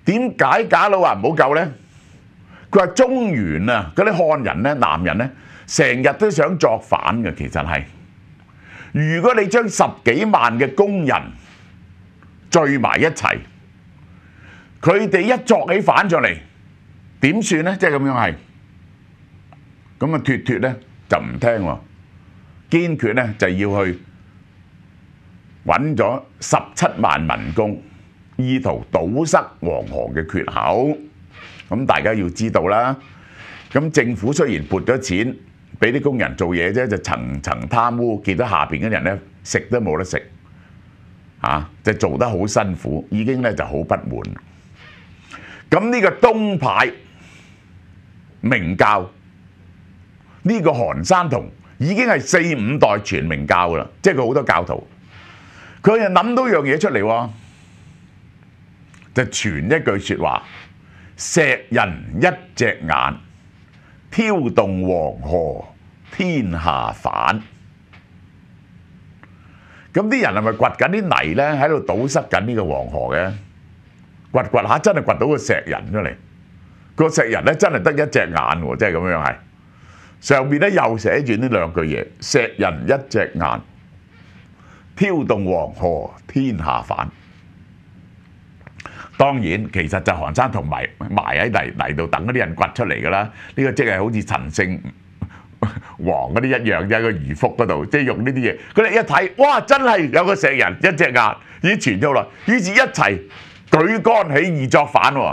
點解賈佬話唔好救呢？佢話中原啊，嗰啲漢人呢、南人呢，成日都想作反嘅。其實係，如果你將10幾萬嘅工人聚埋一齊，佢哋一作起反上嚟，點算呢？即係咁樣係。咁啊，脫脫呢就唔聽喎，堅決呢就要去揾咗17萬民工，意圖堵塞黃河嘅缺口。咁大家要知道啦，咁政府雖然撥咗錢俾啲工人做嘢啫，就層層貪污，見到下邊嘅人呢食都冇得食，就做得好辛苦，已經呢就好不滿。咁呢個東派明教呢個韓山童已經係4、5代傳明教噶啦，即係佢好多教徒，佢就諗到樣嘢出嚟喎，就傳一句説話：石人一隻眼，挑動黃河天下反。咁啲人係咪掘緊啲泥呢？喺度堵塞緊呢個黃河嘅？掘掘下真係掘到個石人出嚟，個石人呢真係得一隻眼喎，即係咁樣係。上面咧又寫住呢兩句嘢：石人一隻眼，挑動黃河天下反。當然，其實就韓山童埋喺泥度等嗰啲人掘出嚟㗎啦。呢個即係好似陳勝王嗰啲一樣，喺個魚腹嗰度，即係用呢啲嘢。佢哋一睇，哇！真係有個石人一隻眼，已經傳咗啦。於是，一齊舉竿起義作反喎。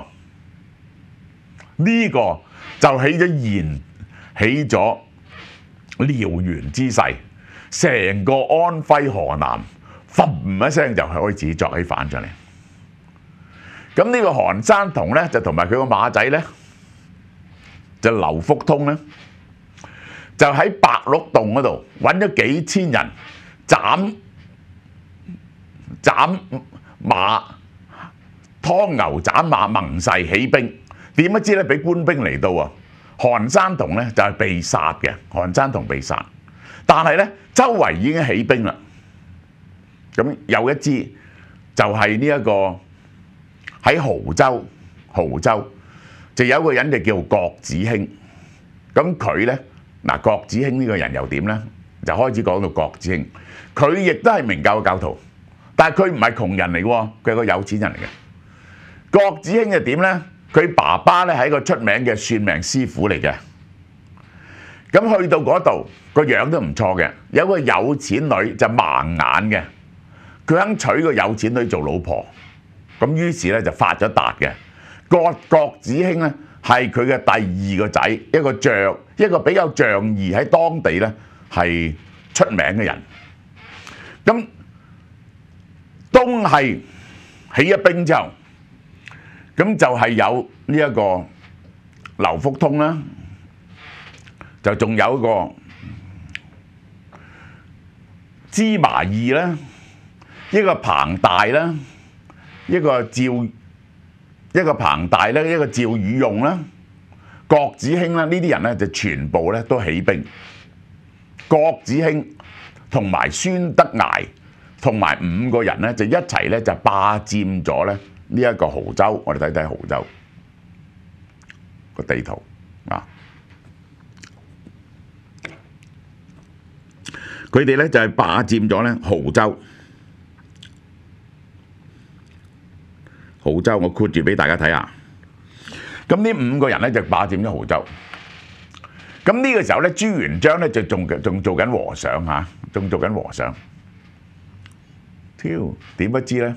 呢個就起咗燎原之勢，成個安徽河南嘭一聲就開始作起反上嚟。咁呢個韓山童呢，就同埋佢個馬仔呢，就劉福通呢，就喺白鹿洞嗰度揾咗幾千人斬馬、劏牛斬馬盟誓起兵，點不知咧俾官兵嚟到啊！韓山童咧就係被殺嘅，韓山童被殺，但係咧周圍已經起兵啦。咁有一支就係呢一個喺亳州就有一個人就叫郭子興。咁佢咧嗱，郭子興呢個人又點咧？就開始講到郭子興，佢亦都係明教嘅教徒，但係佢唔係窮人嚟喎，佢係個有錢人嚟嘅。郭子興就點咧？佢爸爸咧係一個出名嘅算命師傅嚟嘅。咁去到嗰度個樣都唔錯嘅，有個有錢女就盲眼嘅，佢肯娶個有錢女做老婆。咁於是咧就發咗達嘅。郭子興咧係佢嘅第2個仔，一個比較仗義喺當地咧係出名嘅人。咁東係起咗兵之後，咁就係有呢一個劉福通啦，就仲有一個芝麻義啦，一個彭大啦，一個彭大咧，一個趙宇用啦，郭子興啦，呢啲人咧就全部咧都起兵。郭子興同埋孫德崖同埋5個人咧就一齊咧就霸佔咗咧呢一個亳州。我哋睇睇亳州個地圖啊，佢哋咧就係霸佔咗咧亳州。亳州我括住俾大家睇下。咁呢5個人咧就霸佔咗亳州。咁呢個時候咧，朱元璋咧就仲做緊和尚嚇，仲做緊和尚。點不知咧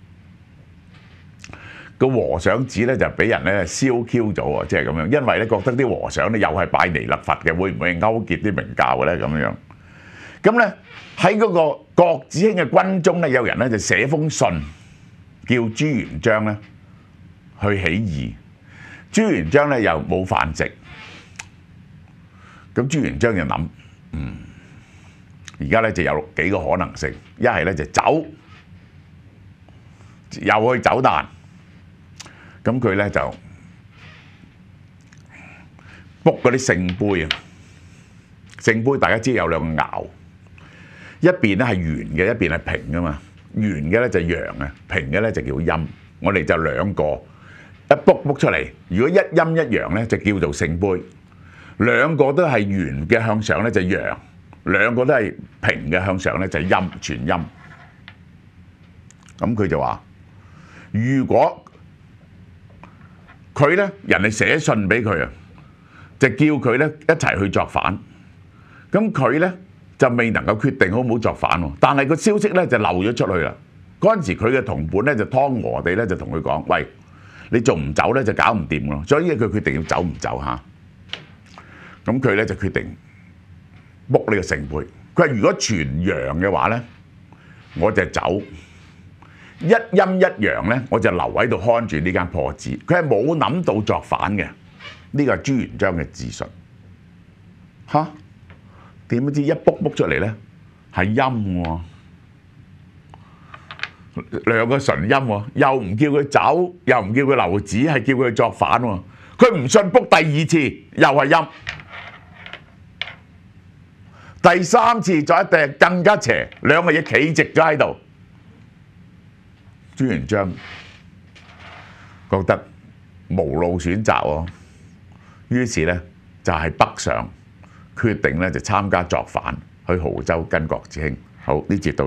個和尚子咧就俾人咧燒 Q 咗喎，即係咁樣，因為咧覺得啲和尚咧又係拜彌勒佛嘅，會唔會勾結啲明教嘅咧咁樣？咁咧喺嗰個郭子興嘅軍中咧，有人咧就寫封信叫朱元璋咧去起義。朱元璋咧又冇飯食，咁朱元璋就諗，而家咧就有幾個可能性，一係咧就走，又去走彈，咁佢咧就卜嗰啲聖杯啊，聖杯大家知有兩個爻，一邊咧係圓嘅，一邊係平噶嘛，圓嘅咧就陽啊，平嘅咧就叫陰，我哋就兩個一卜出嚟，如果一陰一陽咧就叫做聖杯，兩個都係圓嘅向上咧就陽，兩個都係平嘅向上咧就陰，全陰。咁佢就話：如果佢咧人哋寫信俾佢啊，就叫佢咧一齊去作反，咁佢咧就未能夠決定好唔好作反喎。但係個消息咧就漏咗出去啦。嗰陣時佢嘅同伴咧就湯娥地咧就同佢講：喂，你仲唔走咧就搞唔掂咯。所以佢決定要走唔走嚇。咁佢咧就決定卜呢個聖杯。佢話：如果全陽嘅話咧，我就走；一陰一陽咧，我就留喺度看住呢間破紙。佢係冇諗到作反嘅，呢個係朱元璋嘅自信。嚇，點不知一卜出嚟咧係陰喎，兩個純陰喎，又唔叫佢走，又唔叫佢留紙，係叫佢作反喎。佢唔信卜第二次，又係陰。第三次再一掟更加邪，兩個嘢企直咗喺度。朱元璋覺得無路選擇喎，於是咧就係北上，決定咧就參加作反，去亳州跟郭子興。好，呢節到。